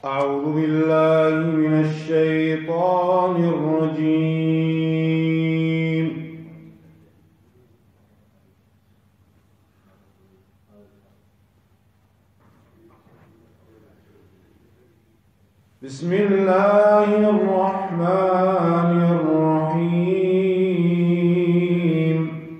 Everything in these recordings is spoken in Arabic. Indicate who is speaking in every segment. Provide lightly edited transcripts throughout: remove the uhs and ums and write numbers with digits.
Speaker 1: أعوذ بالله من الشيطان الرجيم. بسم الله الرحمن الرحيم.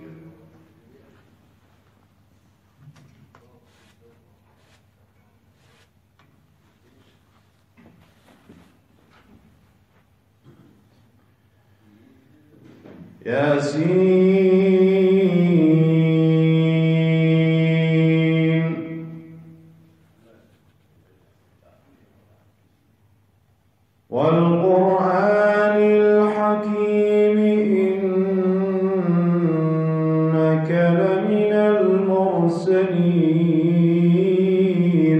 Speaker 1: ياسين والقرآن الحكيم إنك لمن المرسلين.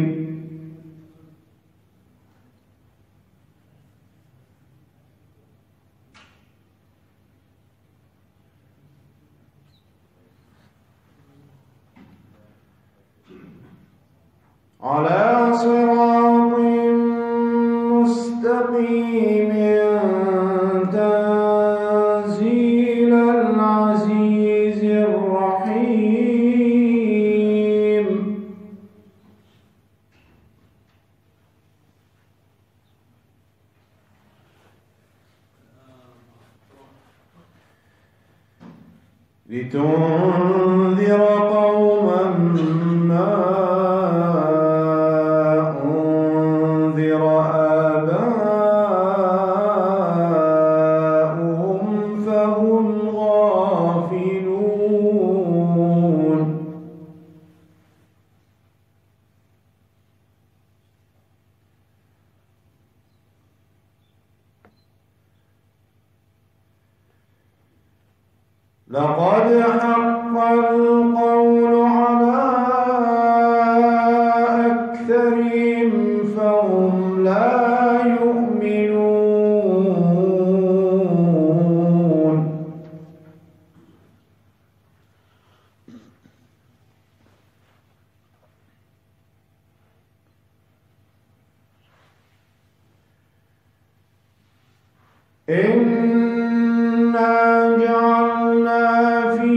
Speaker 1: على صراط مستقيم تنزيل العزيز الرحيم. لتنذر قوما ما لقد حق القول على أكثرهم فهم لا يؤمنون. إنا جعلنا في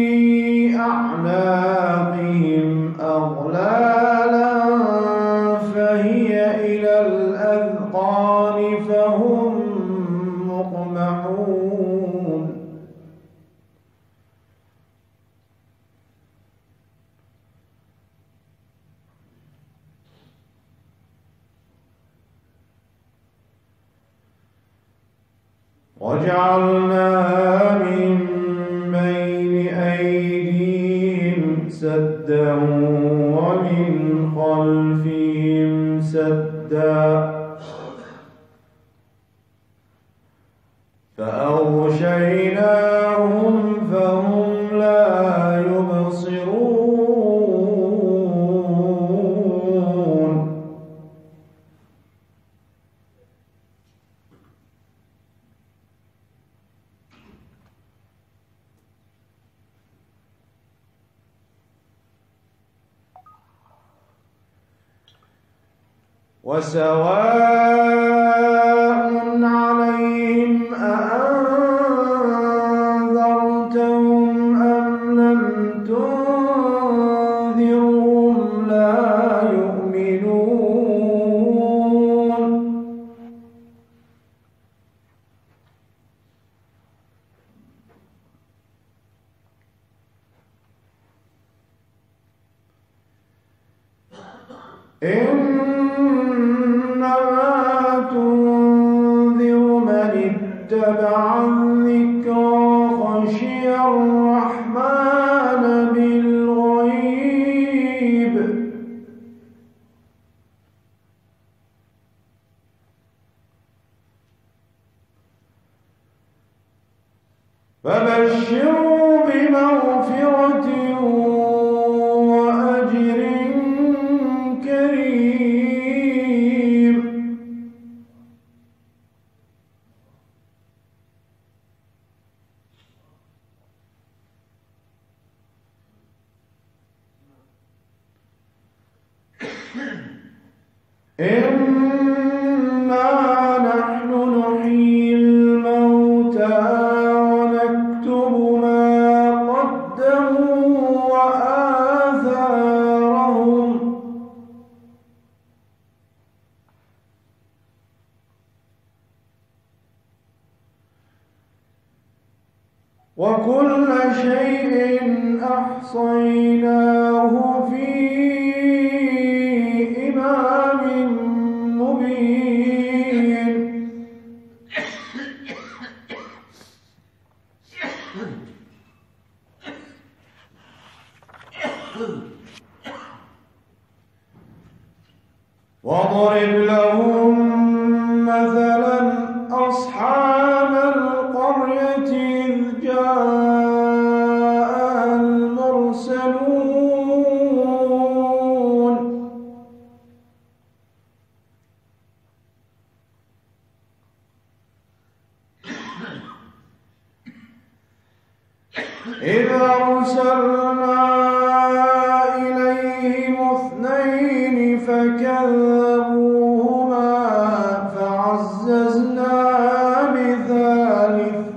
Speaker 1: أعناقهم أغلالا فهي إلى الأذقان فهم مقمحون. وجعلنا من بين أيديهم سدا ومن خلفهم سدا فأغشيناهم فهم لا يبصرون. وسواء عليهم أأنذرتهم أم لم تنذرهم لا يؤمنون. إنما تنذر من اتبع الذكر وخشي الرحمن بالغيب. فبشروا بمغفرة وأجر كريم. إن وكل شيء أحصيناه في إمام مبين. واضرب لهم مثلا أصحاب القرية إذ جاءها المرسلون إذ أرسلنا إليهم اثنين فكذبوهما فعززنا بثالث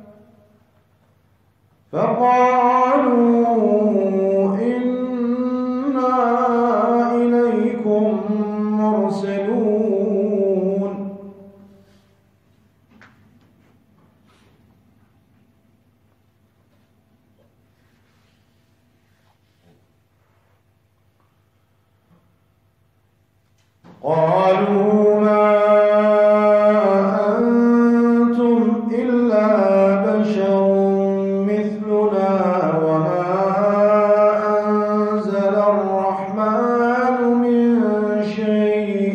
Speaker 1: فقالوا إنا إليكم مرسلون. قالوا ما أنتم إلا بشر مثلنا وما أنزل الرحمن من شيء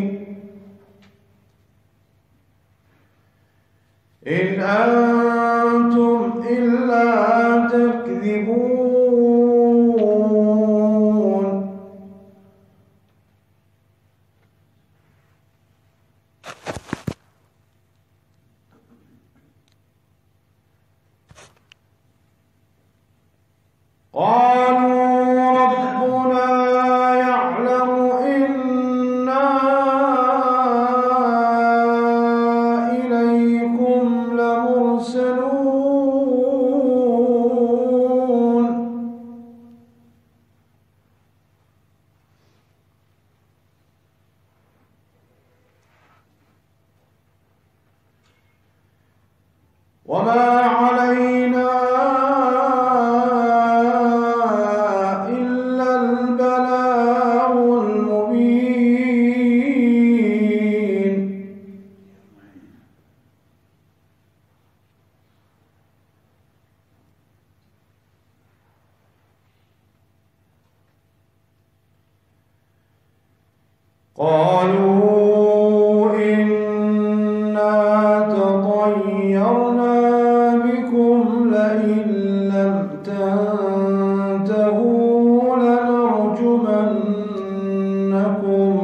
Speaker 1: إن أنتم إلا تكذبون. قالوا ربنا يعلم إنا إليكم لمرسلون. وما علينا إلا البلاغ المبين. قالوا إنا تطيرنا بكم لئن لم تنتهوا لنرجمنكم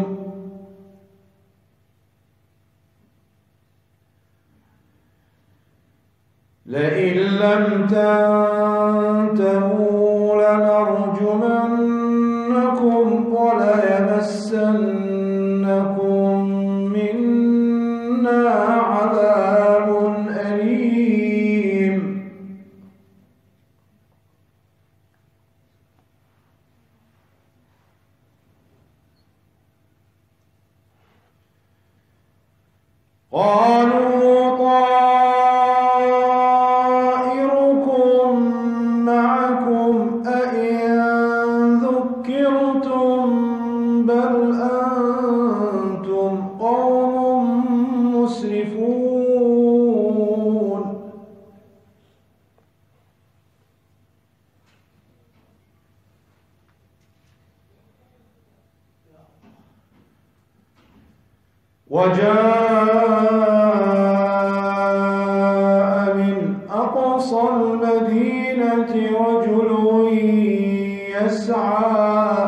Speaker 1: وليمسنكم منا عذاب أليم. قالوا طائركم معكم أئن ذكرتم بل أنتم قوم مسرفون. وجاء من أقصى المدينة رجل يسعى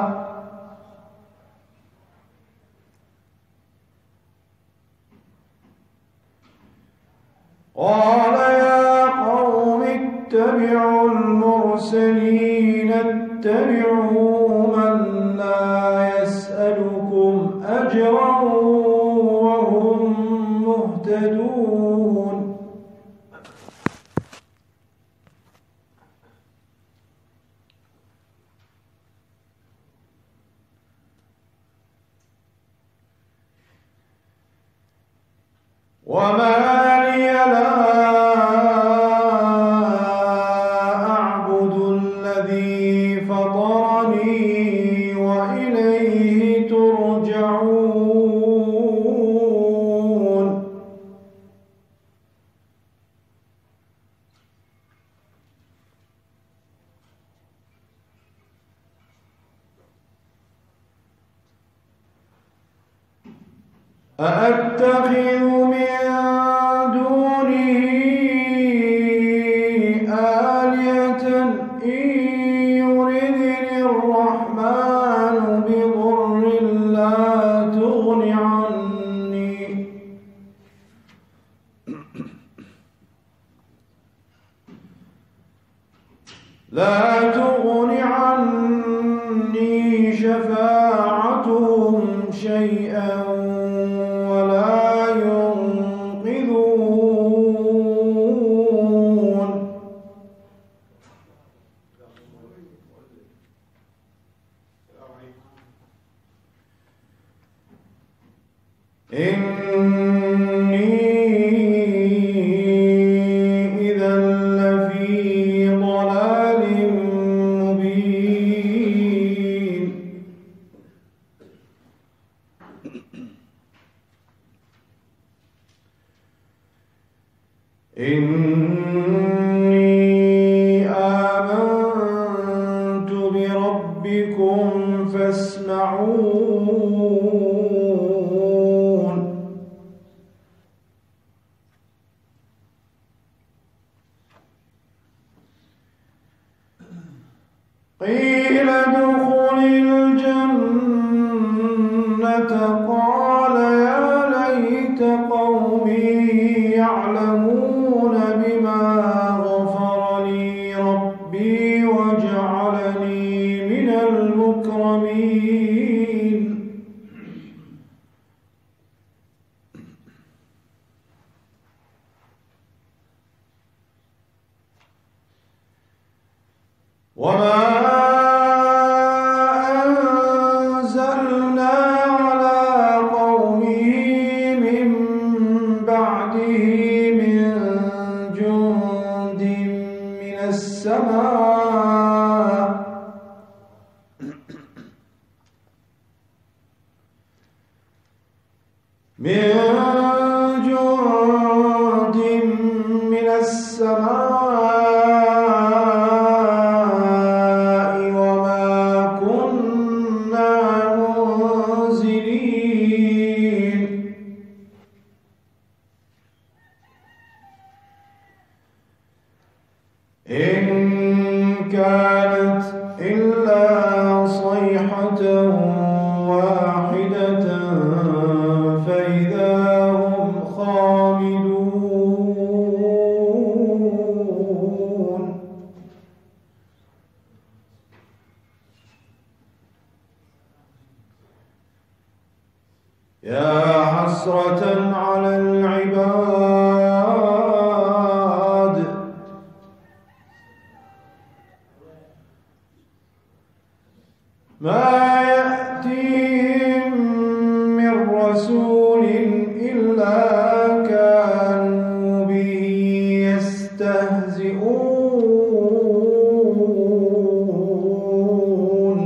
Speaker 1: قال يا قوم اتبعوا المرسلين اتبعوا من لا يسألكم أجرا وهم مهتدون. وما لي لا أأتخذ من دونه آلهة إن يردني الرحمن بضر لا تغن عني شفاعتهم شيئا ولا ينقذون إني إذا لفي ضلال مبين إني آمنت بربكم فاسمعون قيل ادخل الجنة قال يا ليت قومي يعلمون بما غفر لي ربي وجعلني من المكرمين وما أنزلنا على قومه من بعده من جند من السماء وما كنا منزلين إن كانت إلا صيحة واحدة فإذا هم خامدون يا حسرة على العباد ما يأتيهم من رسول إلا كانوا به يستهزئون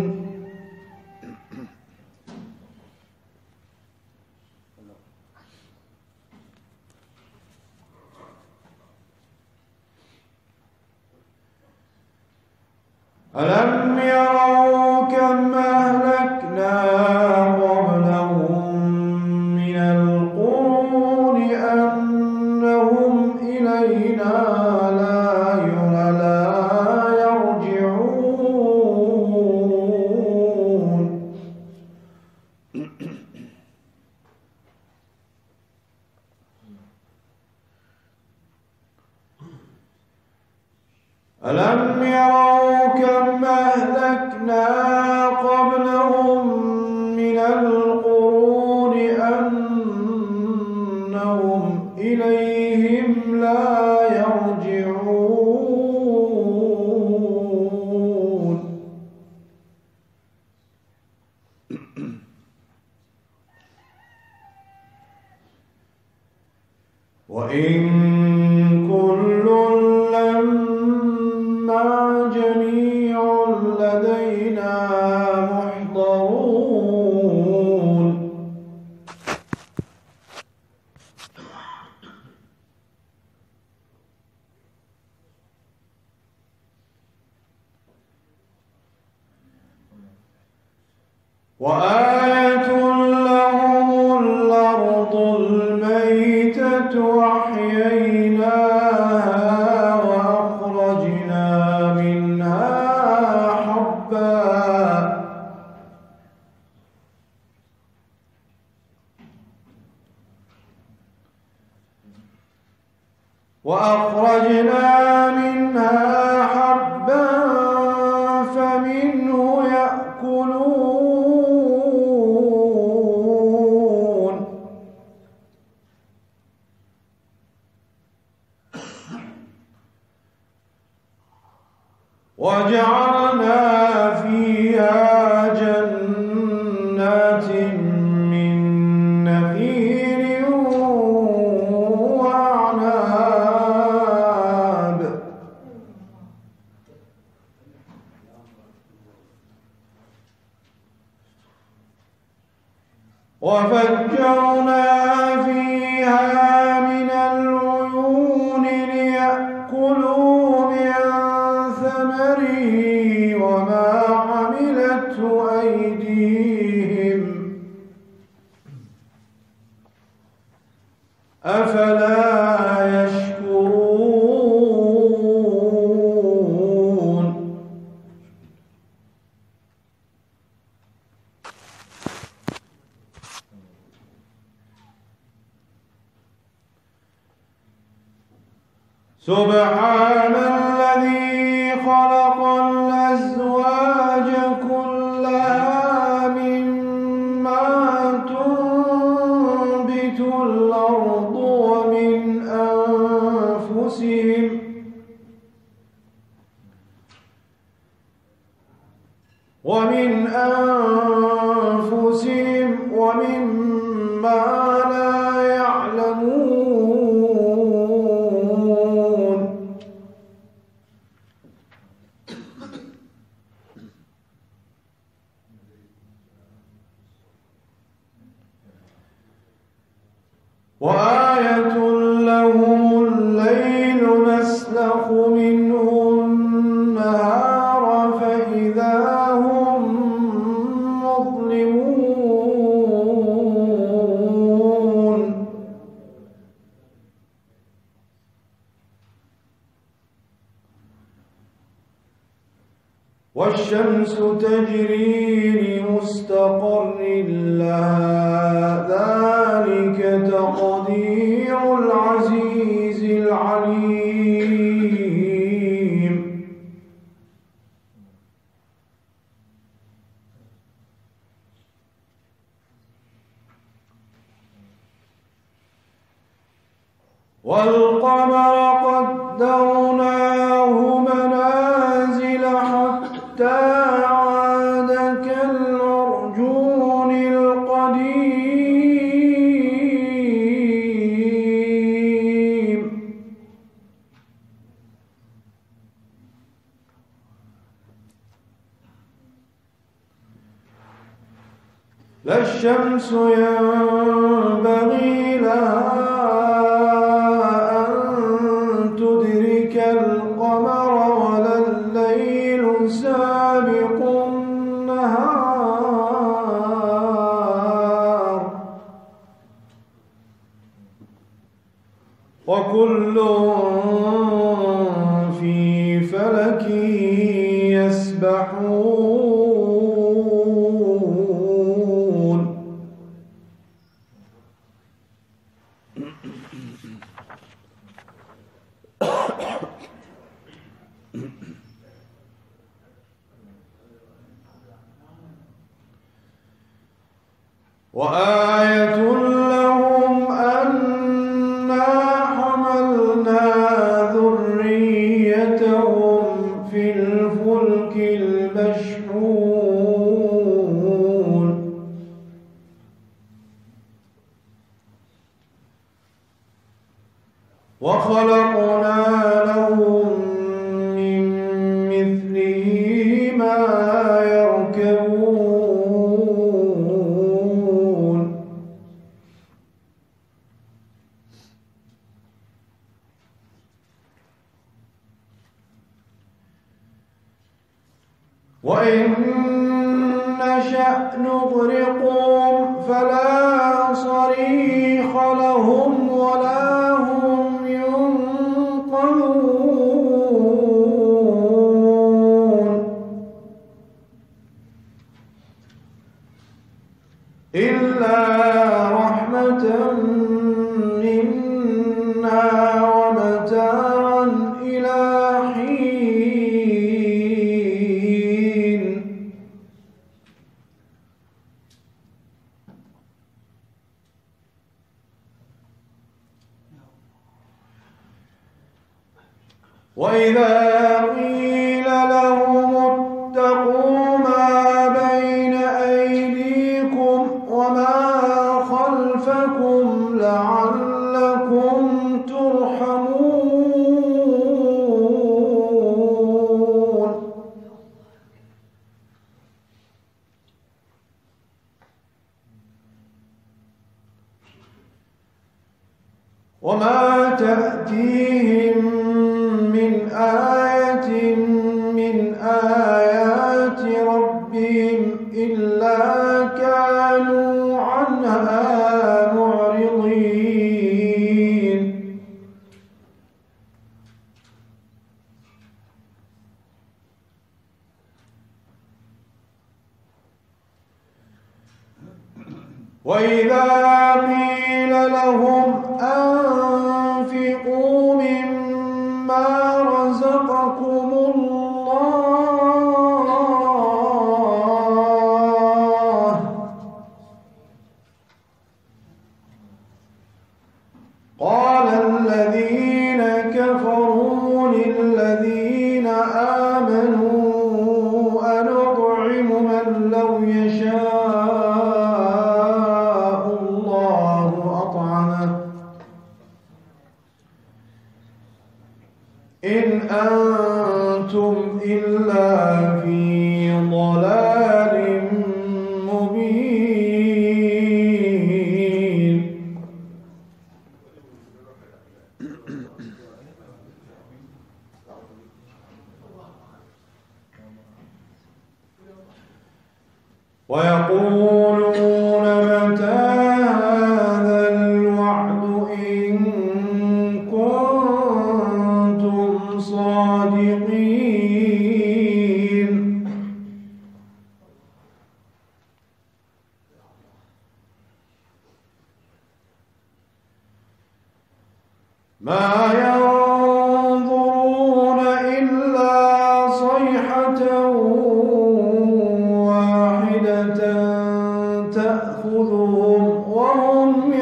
Speaker 1: ألم يروا كم أهلكنا قبلهم من القرون أنهم إلينا لا يرجعون ألم يروا كم أهلكنا قبلهم من القرون أنهم إليهم لا يرجعون وإن كل لما جميع لدينا محضرون وآية لهم الأرض وأخرجنا منها حبا فمنه يأكلون وجعلنا فيها جنات من نخيل وأعناب وفجرنا فيها من العيون ليأكلوا من ثمره وما عملته أيديهم أفلا يشكرون سبحان الذي خلق الأزواج كلها مما تنبت الأرض ومن أنفسهم ومما لا يعلمون وآية لهم الليل نسلخ منه النهار فإذا هم مظلمون والشمس تجري لمستقر لها ذلك تقدير العزيز العليم والقمر قدرناه منازل حتى عاد كالعرجون القديم لا الشمس ينبغي لها القمر ولا الليل سابق النهار وكل في فلك يسبحون وآية لهم أنا حملنا ذريتهم في الفلك المشحون وخلقنا لهم من مثله ما يركبون وإن نشأ نغرقهم فلا صريخ لهم ولا هم ينقذون إلا رحمة منا ومتاعا وإذا قيل لهم اتقوا ما بين أيديكم وما خلفكم لعلكم ترحمون وما تأتيهم من آية من آيات ربهم إلا كانوا عنها معرضين وإذا قيل لهم أنفقوا مما رزقكم الله قال الذين كفروا للذين آمنوا أنطعم من لو يشاء الله أطعمه إن أنتم إلا في ضلال مبين ويقولون متى هذا الوعد إن كنتم صادقين ما ينظرون إلا صيحة واحدة تأخذهم وهم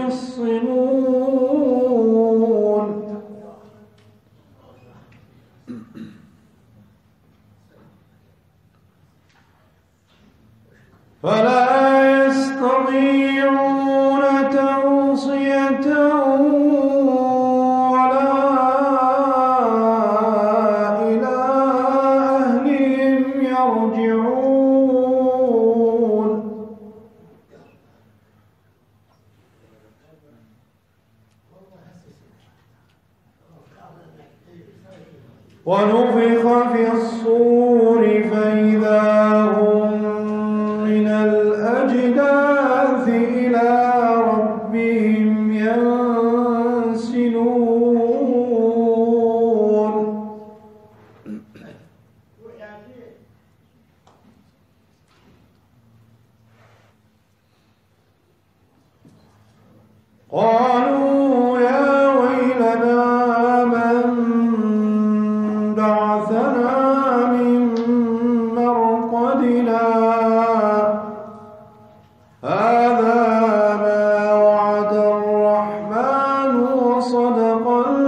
Speaker 1: يخصمون فلا يستطيعون توصية ولا إلى أهلهم يرجعون ونفخ في الصور فإذا هم من الأجداث إلى ربهم ينسلون قالوا يا ويلنا من بعثنا من مرقدنا هذا ما وعد الرحمن وصدق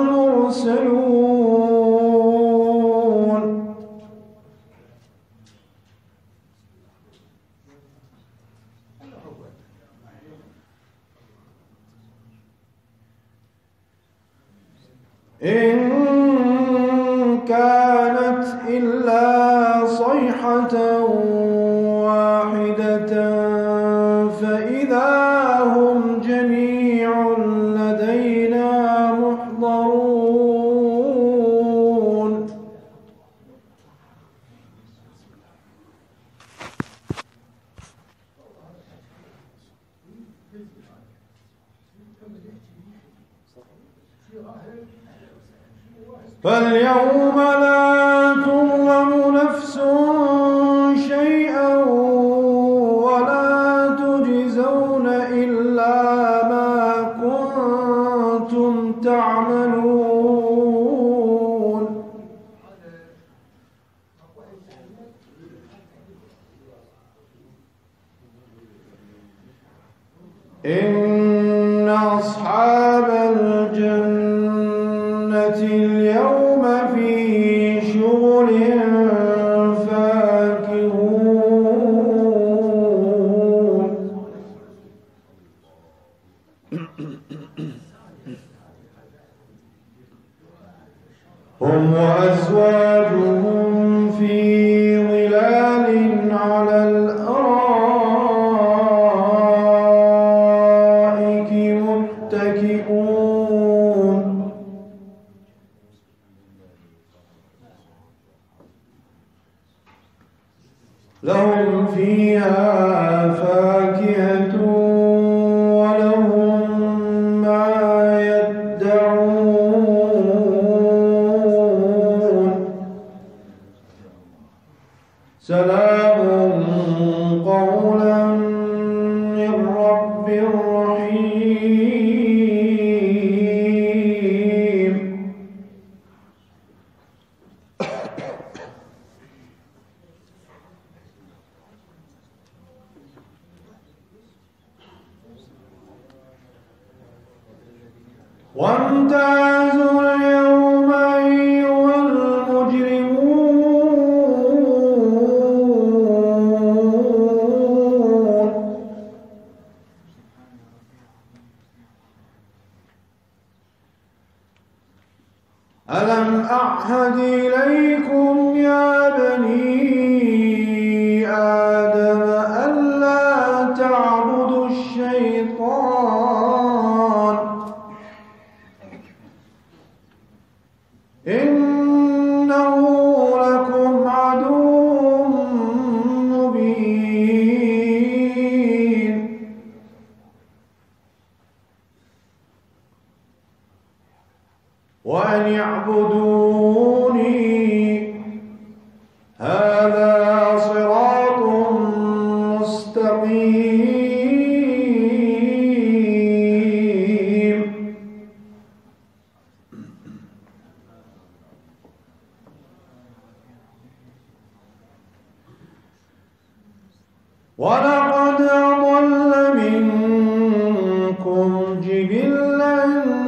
Speaker 1: المرسلون إن كانت إلا صيحة واحدة فإذا هم جميع لدينا محضرون فاليوم لا تظلم نفس شيئا ولا تجزون إلا ما كنتم تعملون إن أصحاب الجنة اليوم في هم وأزواجهم في ظلال على الأرائك متكئون لهم فيها فاكهة ولهم ما يدعون سلام قولا من رب رحيم وامتازوا اليوم أيها المجرمون ألم أعهد إليكم يا بني آدم ألا تعبدوا الشيطان إنه لكم عدو مبين وأن اعبدوني هذا صراط مستقيم ولقد أضل منكم جبلا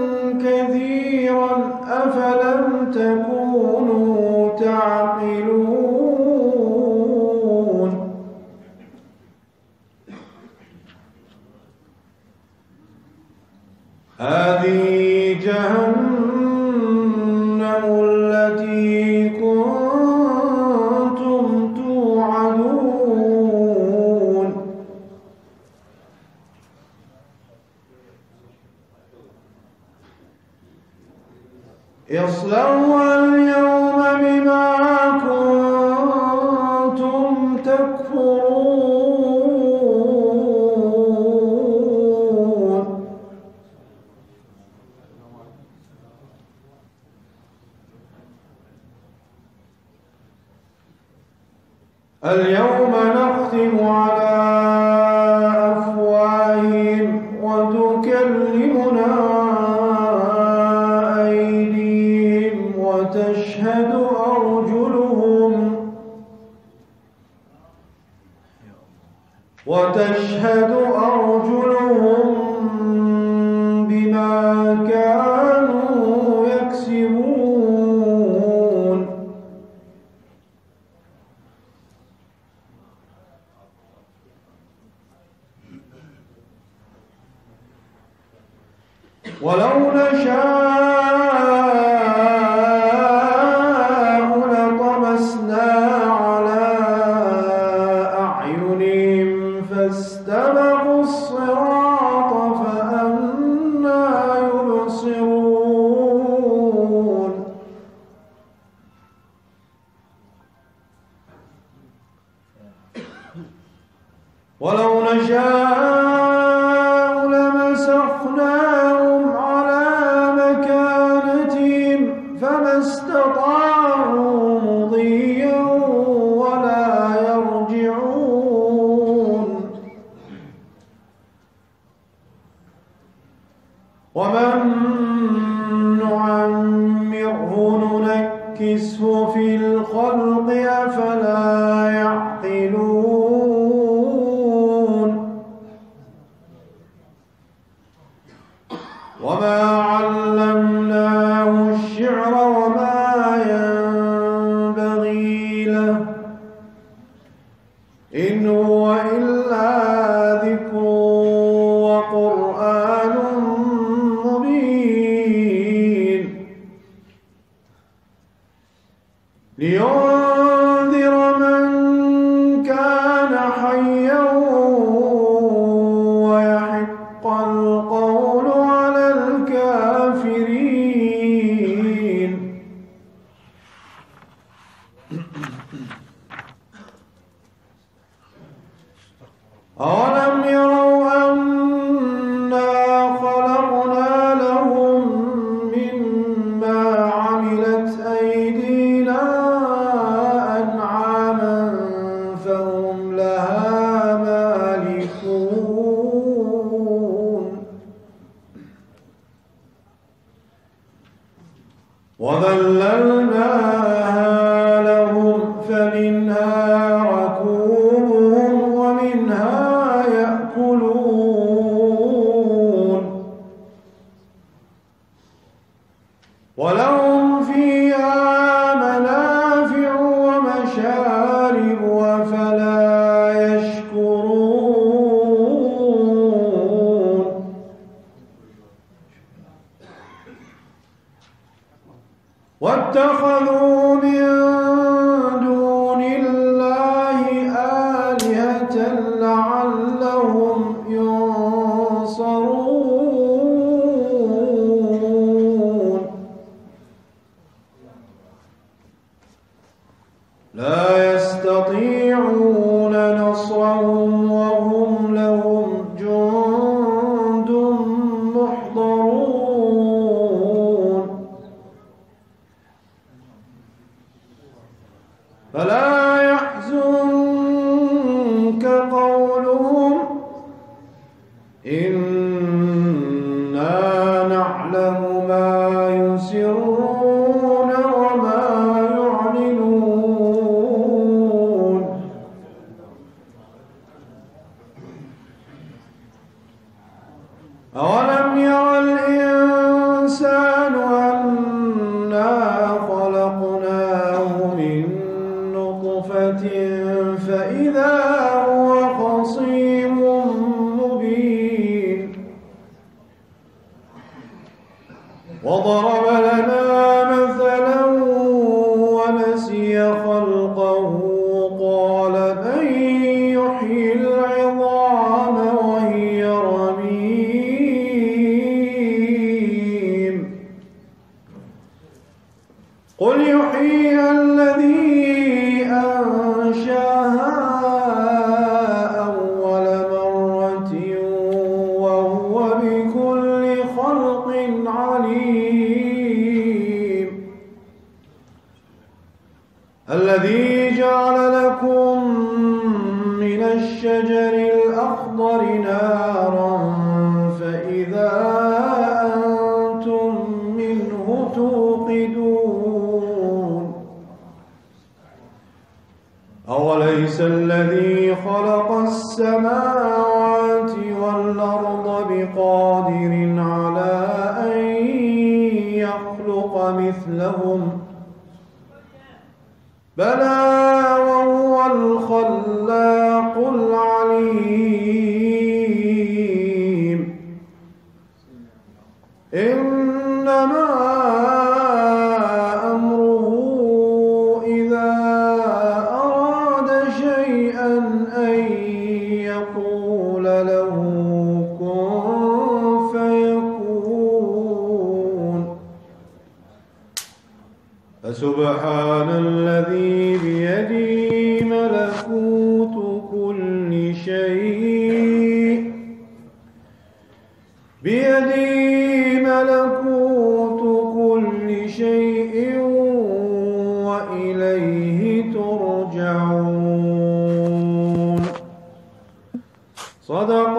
Speaker 1: كثيرا أفلم تكونوا تعقلون هذه جهنم التي كنتم توعدون اصلوها اليوم بما كنتم تكفرون اليوم نختم على أفواههم وتكلمنا أيديهم وتشهد أرجلهم بما كانوا يكسبون ولو نشاء لطمسنا على أعينهم فاستبقوا الصراط فأنى يبصرون ولو نشاء لمسخناهم على مكانتهم فما استطاعوا مضيا ولا يرجعون ومن نعمره ننكسه في الخلق أفلا يعقلون وما علمناه الشعر وما ينبغي له إن هو إلا ذكر وقرآن لينذر من كان حيا ويحق القول على الكافرين. أولم يروا أنا خلقنا لهم مما عملت أيدينا أنعاما فهم لها مالكون وذللناها لهم فمنها ركوبهم ومنها يأكلون ولهم فيها منافع ومشارب أفلا يشكرون. واتخذوا من دون الله آلهة لعلهم ينصرون. لا يستطيعون نصرهم وهم لهم جند محضرون. فلا يحزنك قولهم إنا نعلم ما يسرون وما يعلنون. أولم ير الإنسان أنا خلقناه من نطفة فإذا هو خصيم مبين. وضرب لنا مثلا ونسي خلقه قال من يحيي العظام وهي رميم. قل يحييها الذي أنشاها أول مرة وهو بكل خلق عليم. الذي جعل لكم من الشجر الأخضر نارا فإذا أنتم منه توقدون. أوليس الذي خلق السماوات والأرض بقادر على أن يخلق مثلهم بلى وهو الخلاق العليم. إنما أمره إذا أراد شيئا أن يقول له كن فيكون. فسبحان الذي بيده ملكوت كل شيء وإليه ترجعون. صدق